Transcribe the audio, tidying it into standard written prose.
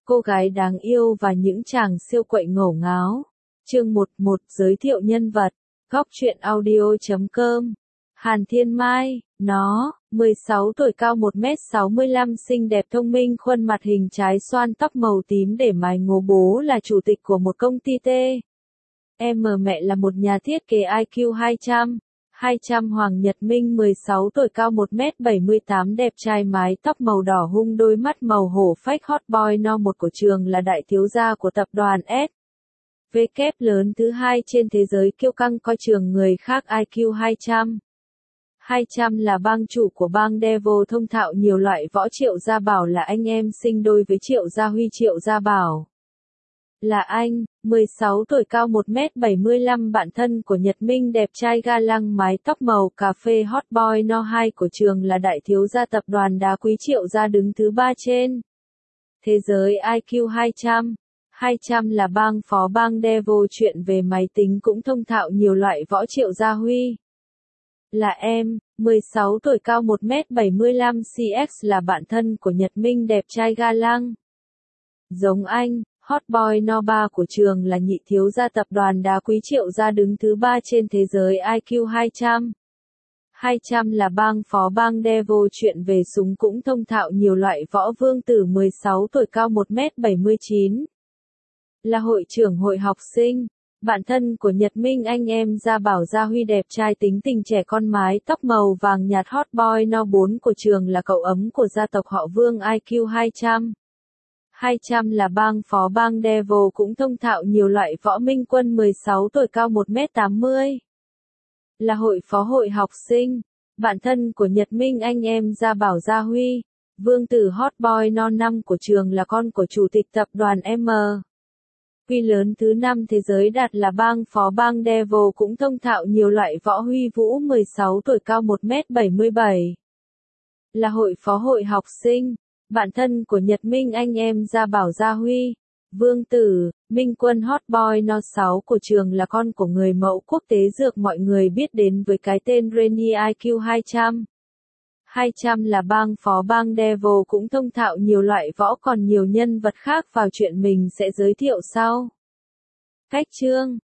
cô gái đáng yêu và những chàng siêu quậy ngổ ngáo. Chương 11 giới thiệu nhân vật. Góc truyện audio.com. Hàn Thiên Mai, nó, 16 tuổi cao 1m65 xinh đẹp thông minh khuôn mặt hình trái xoan tóc màu tím để mái ngố bố là chủ tịch của một công ty T. Mẹ là một nhà thiết kế IQ 200. Hoàng Nhật Minh 16 tuổi cao 1m78 đẹp trai mái tóc màu đỏ hung đôi mắt màu hổ phách hot boy no 1 của trường là đại thiếu gia của tập đoàn S. W lớn thứ 2 trên thế giới kiêu căng coi trường người khác IQ 200. 200 là bang chủ của bang Devil thông thạo nhiều loại võ. Triệu Gia Bảo là anh em sinh đôi với Triệu Gia Huy. Triệu Gia Bảo là anh, 16 tuổi cao 1m75 bạn thân của Nhật Minh đẹp trai ga lăng mái tóc màu cà phê hot boy no 2 của trường là đại thiếu gia tập đoàn đá quý. Triệu Gia đứng thứ 3 trên thế giới IQ 200. 200 là bang phó bang Devil chuyện về máy tính cũng thông thạo nhiều loại võ. Triệu Gia Huy là em, 16 tuổi cao 1m75 CX là bạn thân của Nhật Minh đẹp trai ga lăng. Giống anh, hot boy no 3 của trường là nhị thiếu gia tập đoàn đá quý. Triệu Gia đứng thứ 3 trên thế giới IQ 200. 200 là bang phó bang Devil chuyện về súng cũng thông thạo nhiều loại võ. Vương Tử 16 tuổi cao 1m79 là hội trưởng hội học sinh, bạn thân của Nhật Minh anh em Gia Bảo. Gia Huy đẹp trai tính tình trẻ con mái tóc màu vàng nhạt hot boy no 4 của trường là cậu ấm của gia tộc họ Vương IQ 200. 200 là bang phó bang Devil cũng thông thạo nhiều loại võ. Minh Quân 16 tuổi cao 1m80 là hội phó hội học sinh, bạn thân của Nhật Minh anh em Gia Bảo. Gia Huy, Vương Tử hot boy no 5 của trường là con của chủ tịch tập đoàn M. Huy lớn thứ 5 thế giới đạt là bang phó bang Devil cũng thông thạo nhiều loại võ. Huy Vũ 16 tuổi cao 1m77 là hội phó hội học sinh, bạn thân của Nhật Minh anh em Gia Bảo. Gia Huy, Vương Tử, Minh Quân hot boy no 6 của trường là con của người mẫu quốc tế dược mọi người biết đến với cái tên Rennie IQ 200. 200 là bang phó bang Devil cũng thông thạo nhiều loại võ còn nhiều nhân vật khác vào chuyện mình sẽ giới thiệu sau. Cách chương